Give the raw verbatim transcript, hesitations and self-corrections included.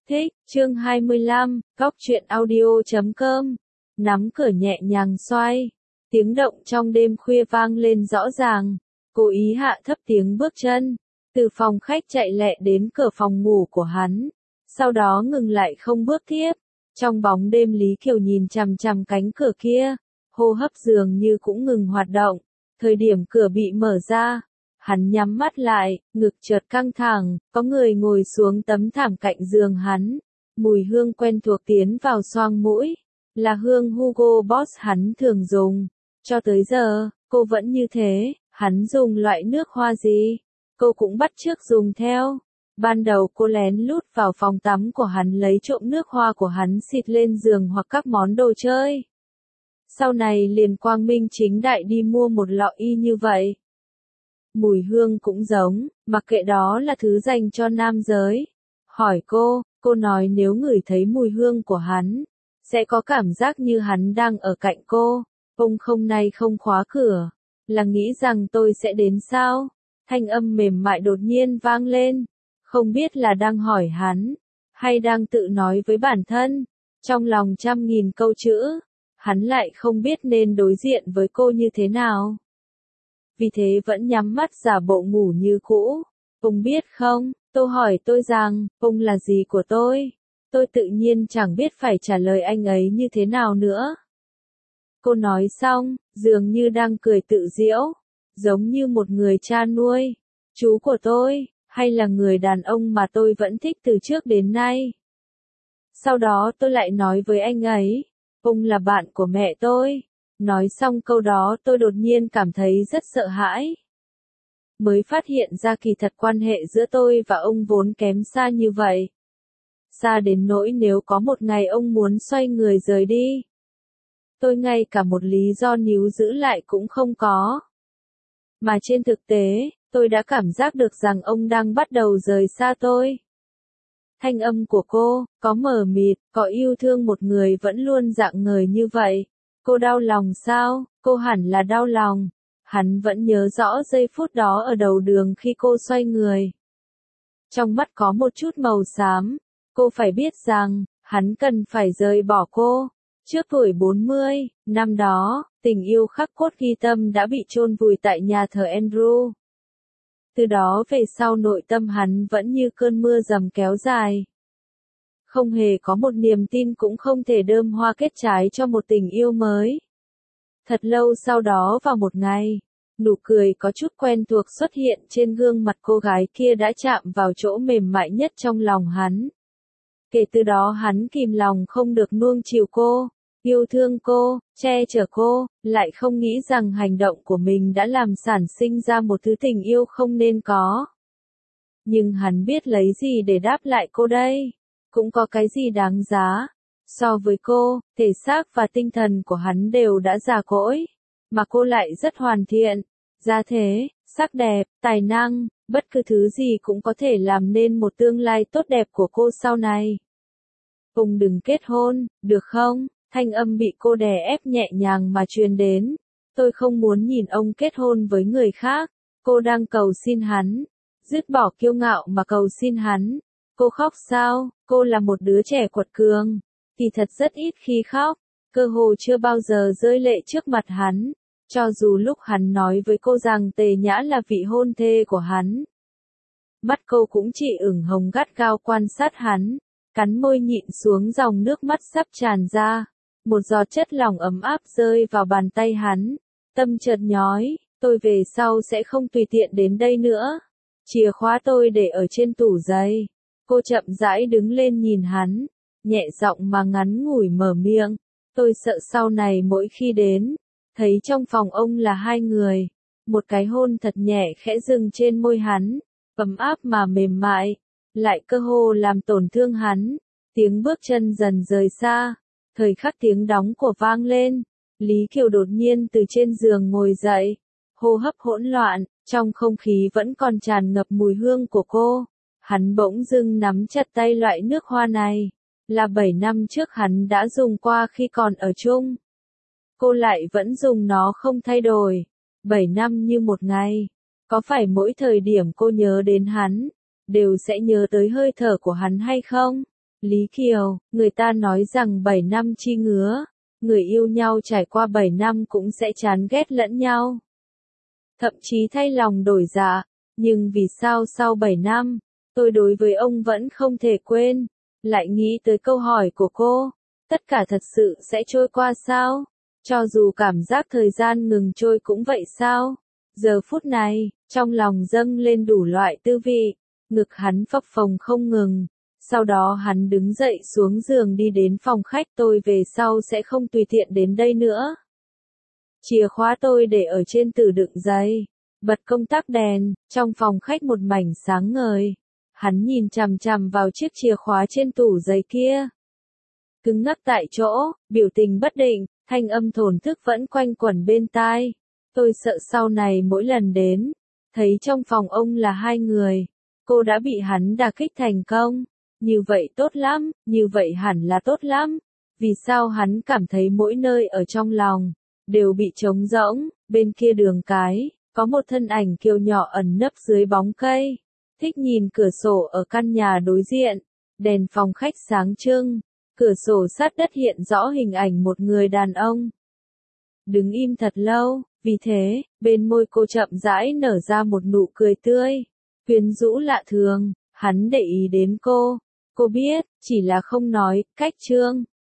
Thích, chương hai mươi lăm, góc truyện audio chấm com. Nắm cửa nhẹ nhàng xoay. Tiếng động trong đêm khuya vang lên rõ ràng. Cố ý hạ thấp tiếng bước chân. Từ phòng khách chạy lẹ đến cửa phòng ngủ của hắn. Sau đó ngừng lại không bước tiếp. Trong bóng đêm Lý Kiều nhìn chằm chằm cánh cửa kia. Hô hấp dường như cũng ngừng hoạt động. Thời điểm cửa bị mở ra. Hắn nhắm mắt lại, ngực chợt căng thẳng, có người ngồi xuống tấm thảm cạnh giường hắn. Mùi hương quen thuộc tiến vào xoang mũi, là hương Hugo Boss hắn thường dùng. Cho tới giờ, cô vẫn như thế, hắn dùng loại nước hoa gì, cô cũng bắt chước dùng theo. Ban đầu cô lén lút vào phòng tắm của hắn lấy trộm nước hoa của hắn xịt lên giường hoặc các món đồ chơi. Sau này liền quang minh chính đại đi mua một lọ y như vậy. Mùi hương cũng giống, mặc kệ đó là thứ dành cho nam giới. Hỏi cô, cô nói nếu ngửi thấy mùi hương của hắn, sẽ có cảm giác như hắn đang ở cạnh cô. Ông không nay không khóa cửa, là nghĩ rằng tôi sẽ đến sao? Thanh âm mềm mại đột nhiên vang lên, không biết là đang hỏi hắn, hay đang tự nói với bản thân. Trong lòng trăm nghìn câu chữ, hắn lại không biết nên đối diện với cô như thế nào. Vì thế vẫn nhắm mắt giả bộ ngủ như cũ. Ông biết không, tôi hỏi tôi rằng, ông là gì của tôi? Tôi tự nhiên chẳng biết phải trả lời anh ấy như thế nào nữa. Cô nói xong, dường như đang cười tự giễu, giống như một người cha nuôi. Chú của tôi, hay là người đàn ông mà tôi vẫn thích từ trước đến nay. Sau đó tôi lại nói với anh ấy, ông là bạn của mẹ tôi. Nói xong câu đó tôi đột nhiên cảm thấy rất sợ hãi. Mới phát hiện ra kỳ thật quan hệ giữa tôi và ông vốn kém xa như vậy. Xa đến nỗi nếu có một ngày ông muốn xoay người rời đi, tôi ngay cả một lý do níu giữ lại cũng không có. Mà trên thực tế, tôi đã cảm giác được rằng ông đang bắt đầu rời xa tôi. Thanh âm của cô, có mờ mịt, có yêu thương một người vẫn luôn rạng ngời như vậy. Cô đau lòng sao? Cô hẳn là đau lòng. Hắn vẫn nhớ rõ giây phút đó ở đầu đường khi cô xoay người. Trong mắt có một chút màu xám. Cô phải biết rằng, hắn cần phải rời bỏ cô. Trước tuổi bốn mươi, năm đó, tình yêu khắc cốt ghi tâm đã bị chôn vùi tại nhà thờ Andrew. Từ đó về sau nội tâm hắn vẫn như cơn mưa rầm kéo dài. Không hề có một niềm tin cũng không thể đơm hoa kết trái cho một tình yêu mới. Thật lâu sau đó vào một ngày, nụ cười có chút quen thuộc xuất hiện trên gương mặt cô gái kia đã chạm vào chỗ mềm mại nhất trong lòng hắn. Kể từ đó hắn kìm lòng không được nuông chiều cô, yêu thương cô, che chở cô, lại không nghĩ rằng hành động của mình đã làm sản sinh ra một thứ tình yêu không nên có. Nhưng hắn biết lấy gì để đáp lại cô đây? Cũng có cái gì đáng giá. So với cô, thể xác và tinh thần của hắn đều đã già cỗi, mà cô lại rất hoàn thiện. Gia thế, sắc đẹp, tài năng, bất cứ thứ gì cũng có thể làm nên một tương lai tốt đẹp của cô sau này. Ông đừng kết hôn, được không? Thanh âm bị cô đè ép nhẹ nhàng mà truyền đến. Tôi không muốn nhìn ông kết hôn với người khác. Cô đang cầu xin hắn. Dứt bỏ kiêu ngạo mà cầu xin hắn. Cô khóc sao? Cô là một đứa trẻ quật cường. Thì thật rất ít khi khóc. Cơ hồ chưa bao giờ rơi lệ trước mặt hắn. Cho dù lúc hắn nói với cô rằng Tề Nhã là vị hôn thê của hắn. Mắt cô cũng chỉ ửng hồng gắt gao quan sát hắn. Cắn môi nhịn xuống dòng nước mắt sắp tràn ra. Một giọt chất lỏng ấm áp rơi vào bàn tay hắn. Tâm chợt nhói, tôi về sau sẽ không tùy tiện đến đây nữa. Chìa khóa tôi để ở trên tủ giày. Cô chậm rãi đứng lên nhìn hắn, nhẹ giọng mà ngắn ngủi mở miệng. Tôi sợ sau này mỗi khi đến, thấy trong phòng ông là hai người. Một cái hôn thật nhẹ khẽ dừng trên môi hắn, ấm áp mà mềm mại, lại cơ hồ làm tổn thương hắn. Tiếng bước chân dần rời xa, thời khắc tiếng đóng của vang lên. Lý Kiều đột nhiên từ trên giường ngồi dậy, hô hấp hỗn loạn, trong không khí vẫn còn tràn ngập mùi hương của cô. Hắn bỗng dưng nắm chặt tay loại nước hoa này, là bảy năm trước hắn đã dùng qua khi còn ở chung. Cô lại vẫn dùng nó không thay đổi. Bảy năm như một ngày. Có phải mỗi thời điểm cô nhớ đến hắn, đều sẽ nhớ tới hơi thở của hắn hay không? Lý Kiều, người ta nói rằng bảy năm chi ngứa, người yêu nhau trải qua bảy năm cũng sẽ chán ghét lẫn nhau. Thậm chí thay lòng đổi dạ, nhưng vì sao sau bảy năm, tôi đối với ông vẫn không thể quên, lại nghĩ tới câu hỏi của cô, tất cả thật sự sẽ trôi qua sao? Cho dù cảm giác thời gian ngừng trôi cũng vậy sao? Giờ phút này, trong lòng dâng lên đủ loại tư vị, ngực hắn phập phồng không ngừng. Sau đó hắn đứng dậy xuống giường đi đến phòng khách, tôi về sau sẽ không tùy tiện đến đây nữa. Chìa khóa tôi để ở trên tủ đựng giấy, bật công tắc đèn, trong phòng khách một mảnh sáng ngời. Hắn nhìn chằm chằm vào chiếc chìa khóa trên tủ giấy kia. Cứng ngắc tại chỗ, biểu tình bất định, thanh âm thổn thức vẫn quanh quẩn bên tai. Tôi sợ sau này mỗi lần đến, thấy trong phòng ông là hai người, cô đã bị hắn đả kích thành công. Như vậy tốt lắm, như vậy hẳn là tốt lắm. Vì sao hắn cảm thấy mỗi nơi ở trong lòng đều bị trống rỗng? Bên kia đường cái, có một thân ảnh kiều nhỏ ẩn nấp dưới bóng cây. Thích nhìn cửa sổ ở căn nhà đối diện, đèn phòng khách sáng trưng, cửa sổ sát đất hiện rõ hình ảnh một người đàn ông. Đứng im thật lâu, vì thế, bên môi cô chậm rãi nở ra một nụ cười tươi, quyến rũ lạ thường. Hắn để ý đến cô, cô biết, chỉ là không nói, cách trương.